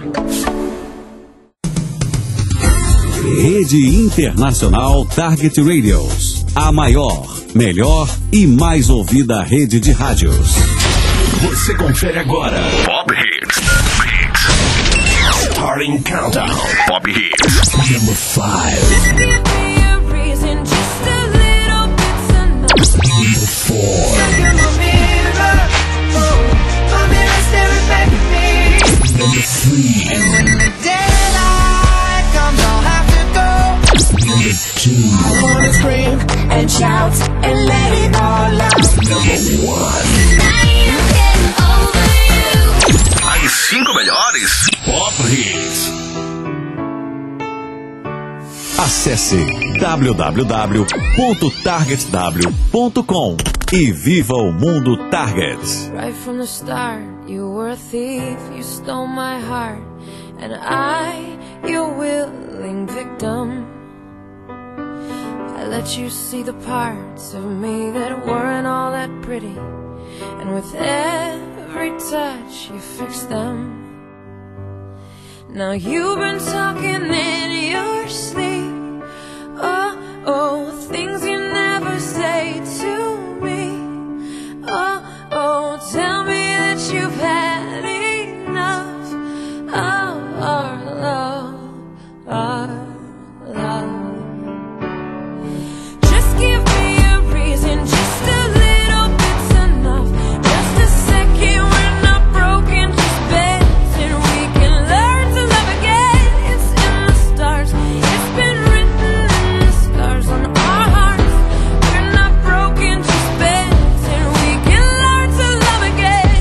Rede Internacional Target Radios. A maior, melhor e mais ouvida rede de rádios. Você confere agora Pop Hits. Starting Countdown. Pop Hits. Number 5. Number 4. Number 3. And when the daylight comes, I'll have to go. Number 2. I wanna scream and shout and let it all out. Number 1. As 5 melhores Pop Hits. Acesse www.targetw.com e viva o mundo Target. Right from the start, you were a thief, you stole my heart, and I, your willing victim. I let you see the parts of me that weren't all that pretty, and with every touch you fixed them. Now you've been talking in your sleep, oh, oh, things you never say to me. Oh, oh, tell me that you've had enough of our love, our love. Just give me a reason, just a little bit's enough. Just a second, we're not broken, just bends, and we can learn to love again. It's in the stars, it's been written in the scars on our hearts. We're not broken, just bends, and we can learn to love again.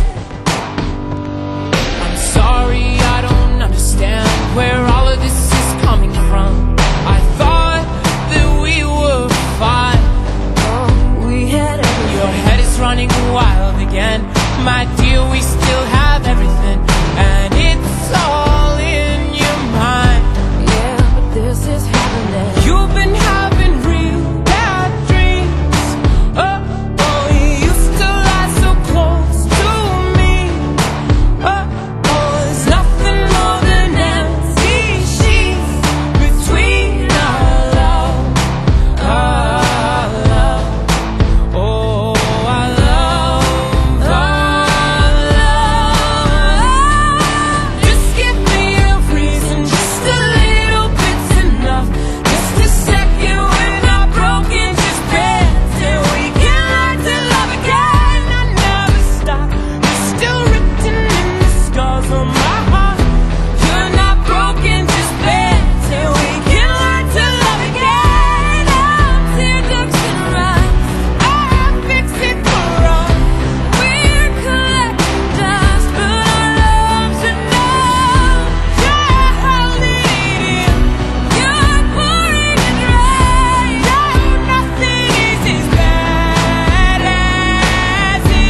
I'm sorry, I don't understand where all of this is coming from. I thought that we were fine. Oh, we had everything. Your head is running wild again. My dear, we still have everything, and it's all in your mind. Yeah, but this is happening. You've been having real bad dreams. Oh, oh, you used to lie so close to me. Oh, oh, there's nothing more than empty sheets between our love, our love. Oh, our love, our love. Just give me a reason, just a little bit's enough. Just a second, we're not broken, just bends, and we can learn to love again. I never stop, you're still written in the scars on my heart. You're not broken, just bends, and we can learn to love again. Oh, teardrops and rust, I'll fix it for us. We're collecting dust, but our love's enough. You're holding it in, you're pouring it dry. No, nothing is as bad as it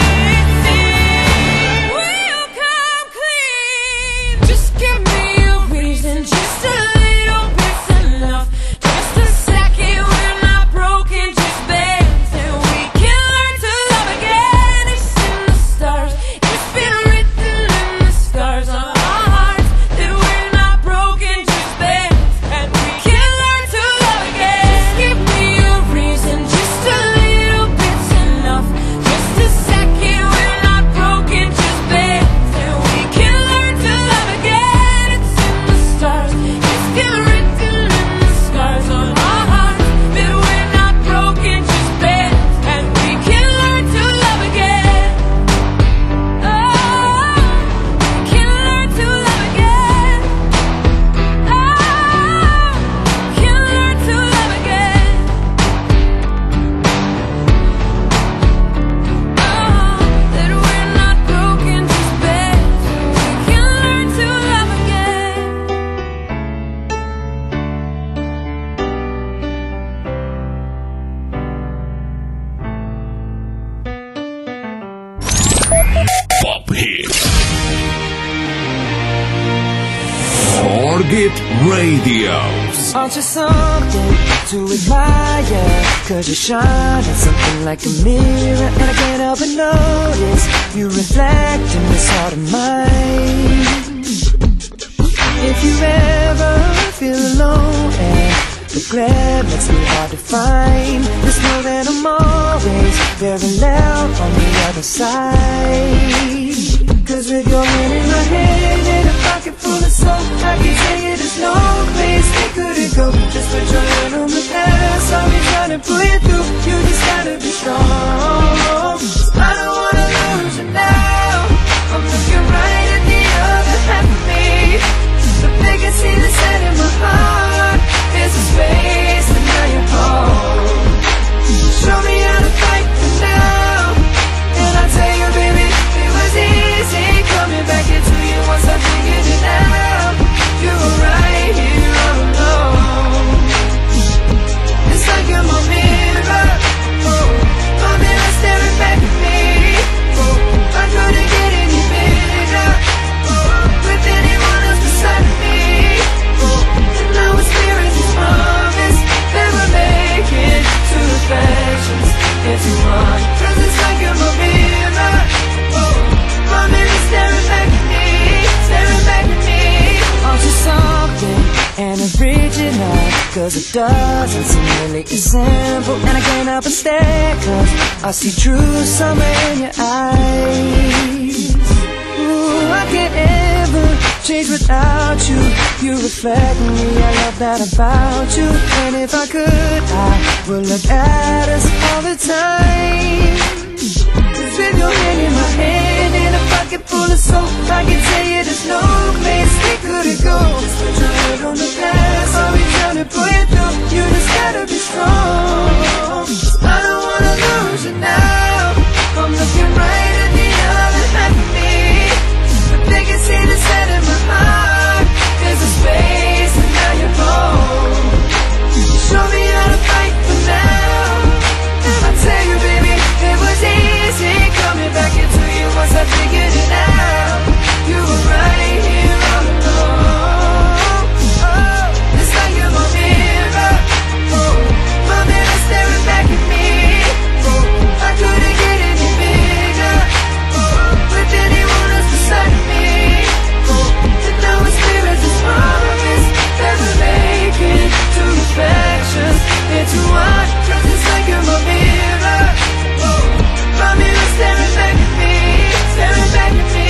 seems. We'll come clean. Just give me a reason, just a little bit's enough. Just a second, we're not broken, just bends, and we can learn to love again. It's in the stars, it's been written in the scars on our hearts that we're not broken, just bends, and we can learn to love again. Just give me a reason, just a little bit's enough. Just a second, we're not broken, just bends, and we can learn to love again. It's in the stars, it's been written in the scars on our hearts that we're not broken, just bends, and we can learn to love again. Oh, we can learn to love again. Oh, we can learn to love again. Oh, that we're not broken, just bends, we can learn to love again. Pop Hits. Target Radios. Aren't you something to admire? 'Cause you shine at something like a mirror, and I can't help but notice you reflect in this heart of mine. if you ever feel alone and the glare makes me hard to find, just know that I'm always very loud on the other side. Cause with your hand in my hand and a pocket full of soap, I can tell you there's no place we couldn't go. Just put your hand on the past, I'll be trying to pull you through. You just gotta be strong. I don't wanna lose you now. I'm looking right at the other half of me. The biggest thing that's set in my heart is a space and now you're home. Show me how to fight for now, and I'll tell you, baby, it was easy coming back into you once I figured it out. You were right here all alone. It's like you're my mirror, oh, my mirror staring back at me. Oh, I couldn't get any bigger, oh, with anyone else beside me. Oh, and now it's clear as this promise that we're making two reflections into one. 'Cause it's like you're my mirror, oh, my mirror staring back at me, staring back at me. Aren't you something and original? 'Cause it doesn't seem really as simple, and I can't help but stare 'cause I see true summer in your eyes. Ooh, I can't ever change without you. You reflect me, I love that about you. And if I could, I would look at us all the time. 'Cause with your hand in my hand and a pocket full of soap, I can tell you there's no place we couldn't go. Just put your head on the past, I'll be trying to pull you through. You just gotta be strong. I don't wanna lose you now. I'm looking right at the other half of me. The biggest thing that's set in my heart is a space and now you're home. Show me how to fight for now, and I tell you, baby, it was easy coming back into you once I figured it out. You were right here all alone. Oh, it's like you're my mirror, oh, my mirror staring back at me. Oh, I couldn't get any bigger, oh, with anyone else beside me. Oh, and now it's clear as this promise that we're making two reflections into one. 'Cause it's like you're my mirror, oh, my mirror staring back at me, staring back at me.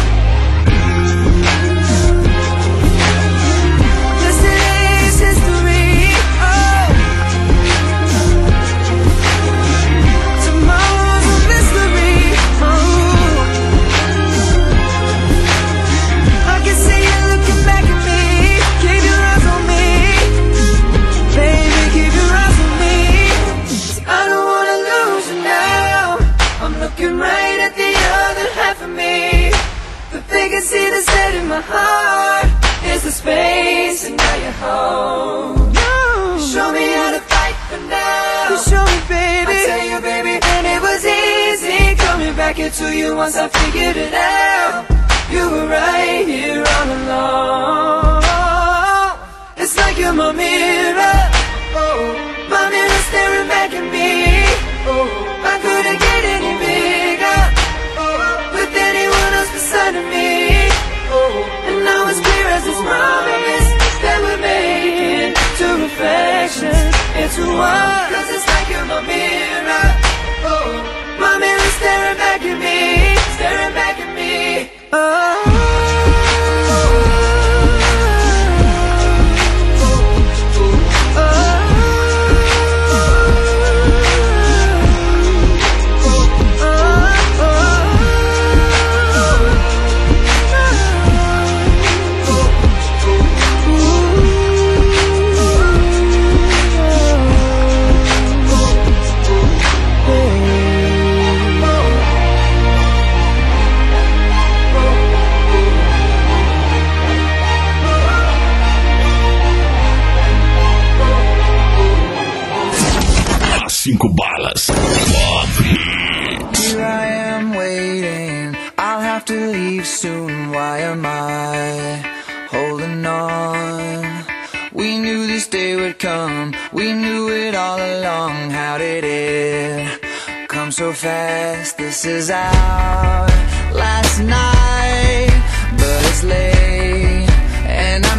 Yesterday's history, oh, tomorrow's a mystery, oh. I can see you looking back at me. Keep your eyes on me, baby, keep your eyes on me. I don't wanna lose you now. I'm looking right at the other half of me. The biggest thing that's set in my heart is the space, and now you're home. Show me how to fight for now. Show me, baby. I tell you, baby, and it was easy coming back into you once I figured it out. You were right here all along. It's like you're my mirror, oh, my mirror staring back at me. Oh, I couldn't get any bigger, oh, with anyone else beside of me. Oh, and now it's clear as this promise that we're making two reflections into one. 'Cause it's like you're my mirror, oh, my mirror staring back at me, staring back at me. Oh. Cinco balas. Here I am waiting, I'll have to leave soon. Why am I holding on? We knew this day would come, we knew it all along. How did it come so fast? This is our last night, but it's late, and I'm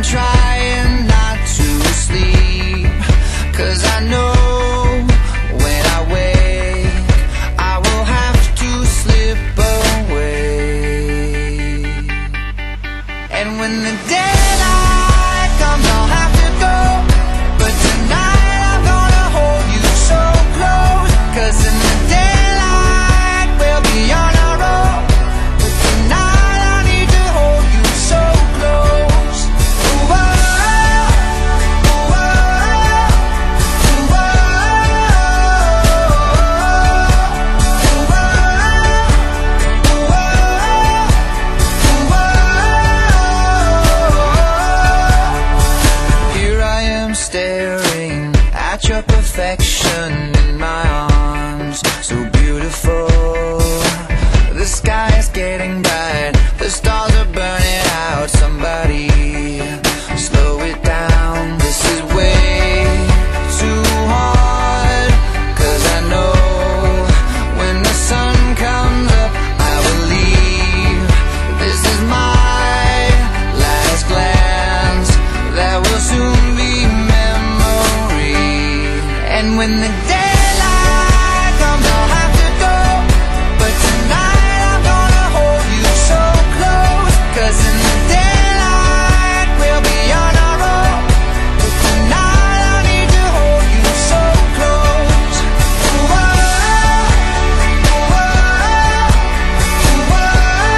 reflection in my arms, so beautiful. The sky is getting bright, the stars are burning out. Somebody slow it down, this is way too hard. 'Cause I know when the sun comes up, I will leave. This is my last glance, that will soon be memory. And when the daylight comes, I'll have to go, but tonight I'm gonna hold you so close. 'Cause in the daylight we'll be on our own, but tonight I need to hold you so close. Ooh, oh, ooh, oh, ooh, oh,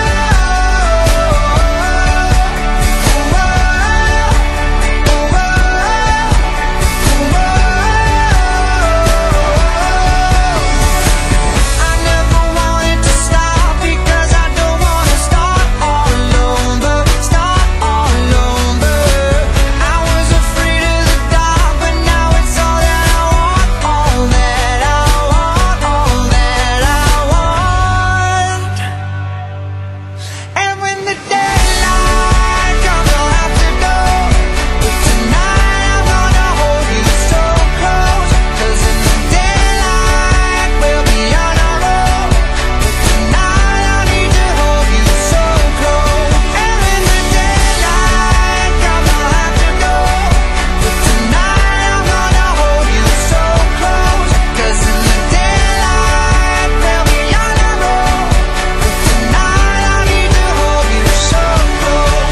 ooh, oh, ooh, oh. I never wanted to stop because I don't wanna start all over, start all over. I was afraid of the dark, but now it's all that I want, all that I want, all that I want. And when the daylight comes, I'll have to go, but tonight I'm gonna hold you so close. 'Cause in the daylight we'll be on our own, but tonight I need to hold you so close. And when the daylight comes, I'll have to go, but tonight I'm gonna hold you so close. 'Cause in the daylight we'll be on our own, but tonight I need to hold you so close.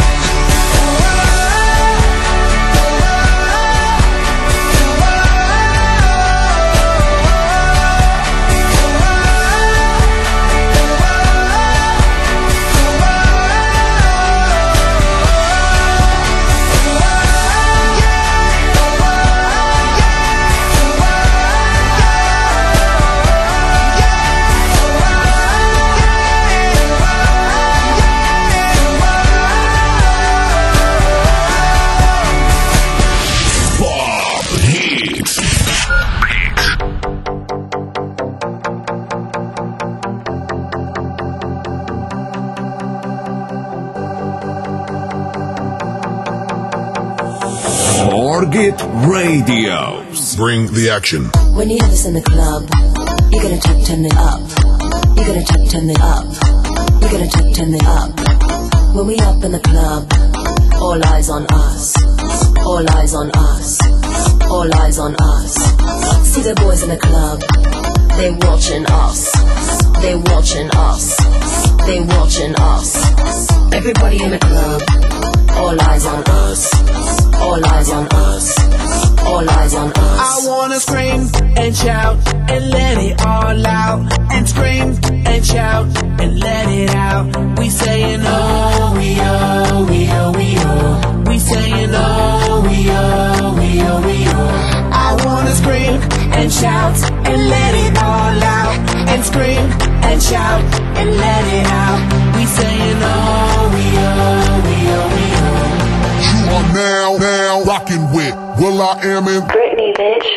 Target Radios. Bring the action. When you have this in the club, you're gonna turn it up. You're gonna turn it up. You're gonna turn it up. When we up in the club, all eyes on us. All eyes on us. All eyes on us. See the boys in the club, they watching us. They watching us. They watching us. Everybody in the club, all eyes on us. All eyes on us. All eyes on us. I wanna scream and shout and let it all out. And scream and shout and let it out. We saying oh, we oh, we oh, we oh. We saying oh, we oh, we oh, we oh. I wanna scream and shout and let it all out. And scream and shout and let it out. We saying oh, we oh, we oh, we oh. You are now rocking with will.i.am in Britney, bitch.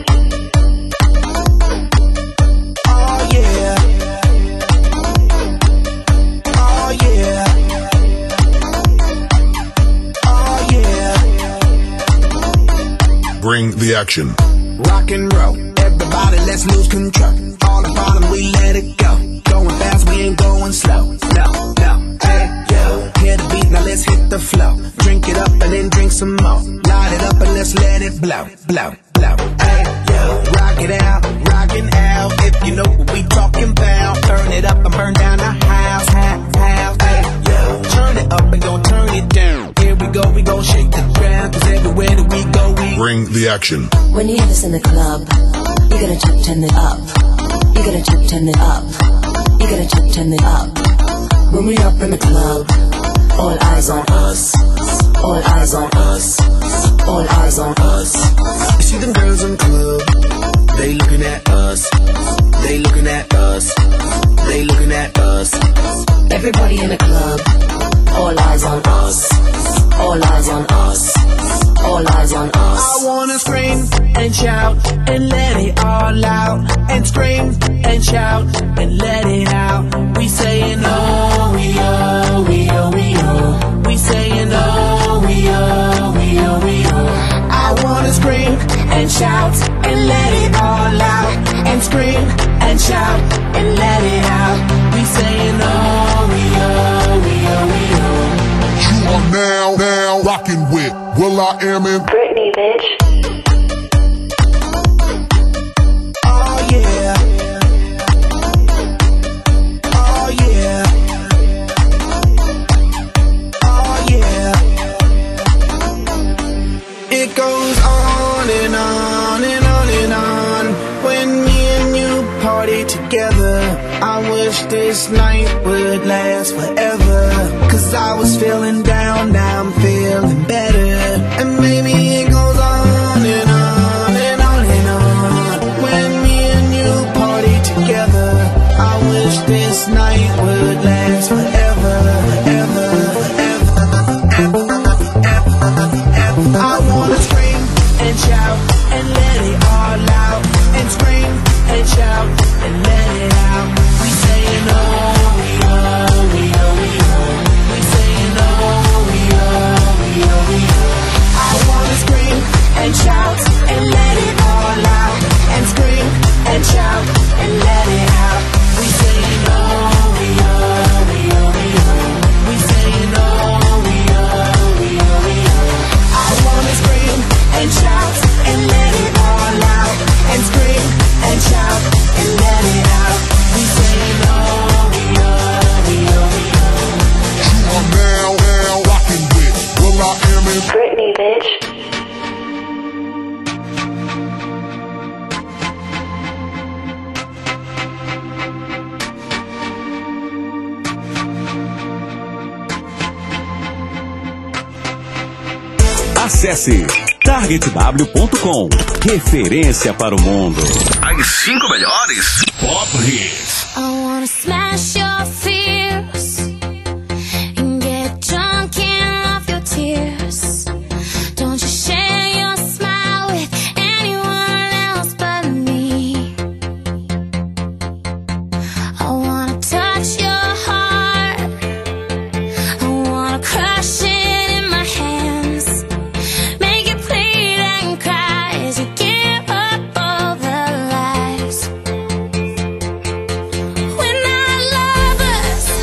Oh yeah. Oh yeah. Oh yeah. Bring the action. Rock and roll, everybody let's lose control. All the bottom we let it go. Going fast, we ain't going slow. No, no, hey, yo. Hear the beat, now let's hit the flow. Drink it up and then drink some more. Light it up and let's let it blow, blow, blow. Hey, yo. Rock it out, rockin' out. If you know what we talking about. Turn it up and burn down the house, house. Hey, yo. Turn it up and gon' turn it down. Here we go shake the ground. 'Cause everywhere that we go, we Bring the action. When you have this in the club, you're gonna turn it up. You're gonna turn it up. You're gonna turn it up. When we up in the club, all eyes on us. All eyes on us. All eyes on us. You see them girls in the club, they looking at us. They looking at us. They looking at us. Everybody in the club, all eyes on us. All eyes on us. All all eyes on us. I wanna scream and shout and let it all out. And scream and shout and let it out. We saying oh, we oh, we oh, we oh. We saying oh, we oh, we oh, we oh. I wanna scream and shout and let it all out. And scream and shout and let it out. We saying oh, we oh, we oh, we oh. You are now rocking with will.i.am and Britney, bitch. Oh yeah. Oh yeah. Oh yeah. It goes on and on and on and on. When me and you party together, I wish this night would last forever. Cause I was feeling down, now I'm feeling better. And maybe it goes on and on and on and on. When me and you party together, I wish this night would last forever, forever, forever, forever. I wanna scream and shout and let it all out. And scream and shout and let it out. We saying oh, we oh, we oh, we oh. We saying oh, we oh, we oh, we oh. I wanna scream and shout and let it all out. And scream and shout and let it out. We saying oh, we oh, we oh, we oh. We saying oh, we oh, we oh, we oh. I wanna scream and shout and let it all out. And scream and shout and let it out. We saying oh, we oh, we oh, we oh. you are now rocking with will.i.am and Britney, bitch. Acesse targetw.com. Referência para o mundo. As 5 melhores Pop Hits. I wanna smash your fears and get drunk and off your tears. Don't you share your smile with anyone else but me. I wanna touch your heart. I wanna crush it in my hands. Make it bleed and cry as you give up all the lies. We're not lovers.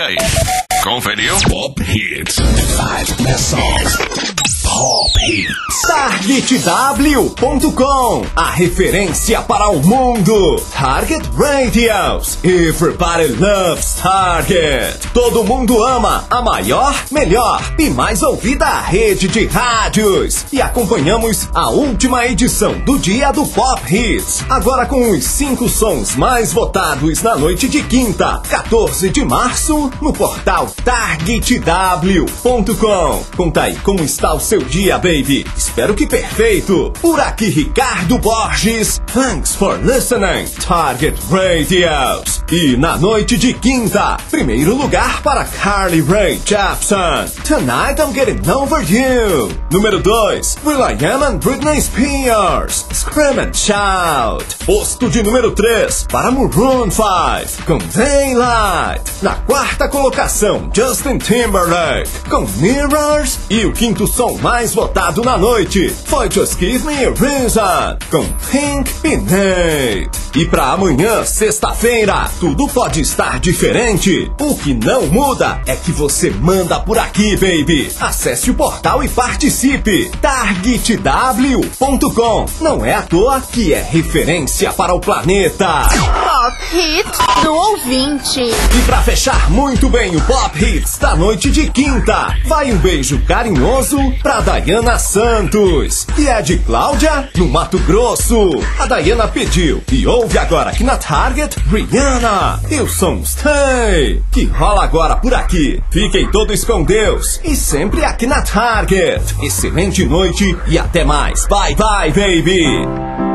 aí? Conferiu? Pop Hits. 5 best songs. Pop Hits. TargetW.com, a referência para o mundo. Target Radios. Everybody loves Target. Todo mundo ama a maior, melhor e mais ouvida rede de rádios. E acompanhamos a última edição do Dia do Pop Hits. Agora com os 5 sons mais votados na noite de quinta, 14 de março, no portal TargetW.com. Conta aí como está o seu dia, baby. Espero que perfeito. Por aqui, Ricardo Borges. Thanks for listening, Target Radios. E na noite de quinta, primeiro lugar para Carly Rae Jepsen. Tonight I'm Getting Over You. Número 2, will.i.am and Britney Spears. Scream and Shout. Posto de número 3 para Maroon 5 com Daylight. Na quarta colocação, Justin Timberlake com Mirrors. E o quinto som mais votado na noite foi Just Give Me a Reason com Pink e Nate. E pra amanhã, sexta-feira, tudo pode estar diferente. O que não muda é que você manda por aqui, baby. Acesse o portal e participe. TargetW.com. Não é à toa que é referência para o planeta. Pop Hits do ouvinte. E pra fechar muito bem o Pop Hits da noite de quinta, vai um beijo carinhoso pra Dayana Santos, que é de Cláudia, no Mato Grosso. A Dayana pediu e ouve agora aqui na Target, Rihanna, Eu Sou um Stay, que rola agora por aqui. Fiquem todos com Deus e sempre aqui na Target. Excelente noite e até mais. Bye bye, baby.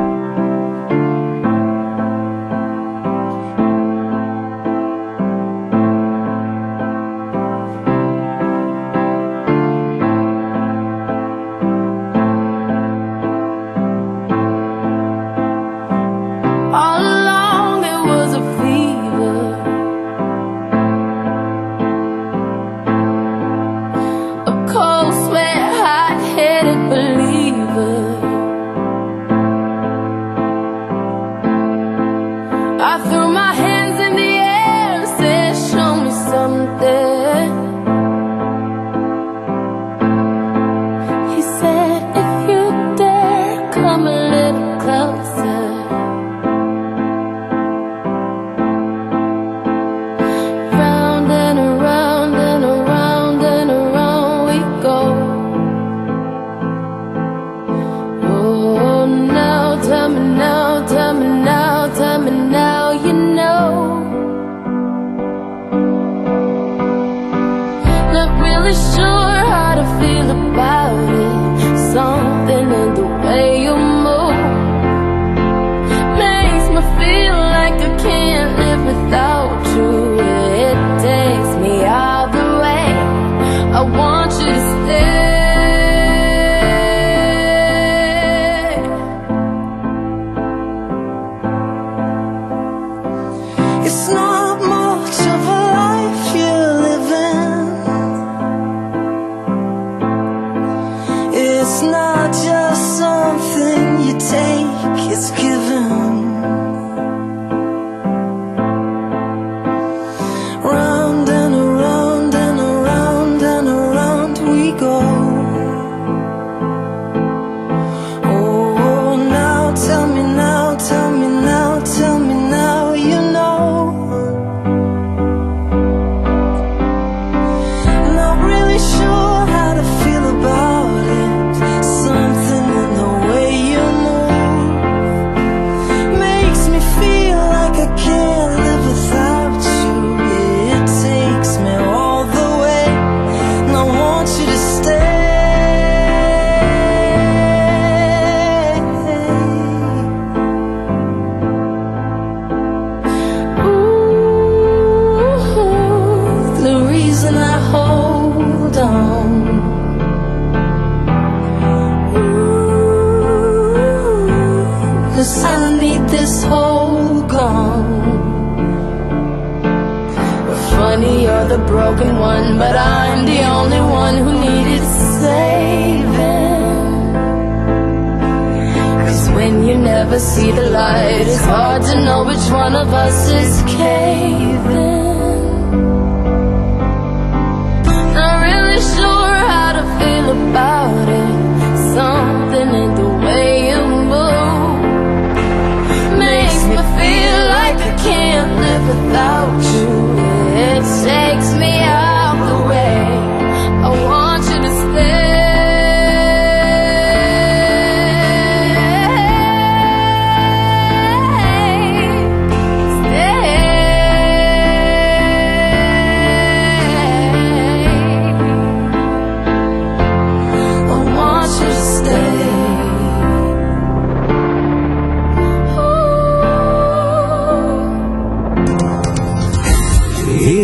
See the light, it's hard to know which one of us is caving.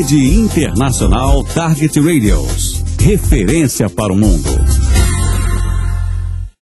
Rede Internacional Target Radios. Referência para o mundo.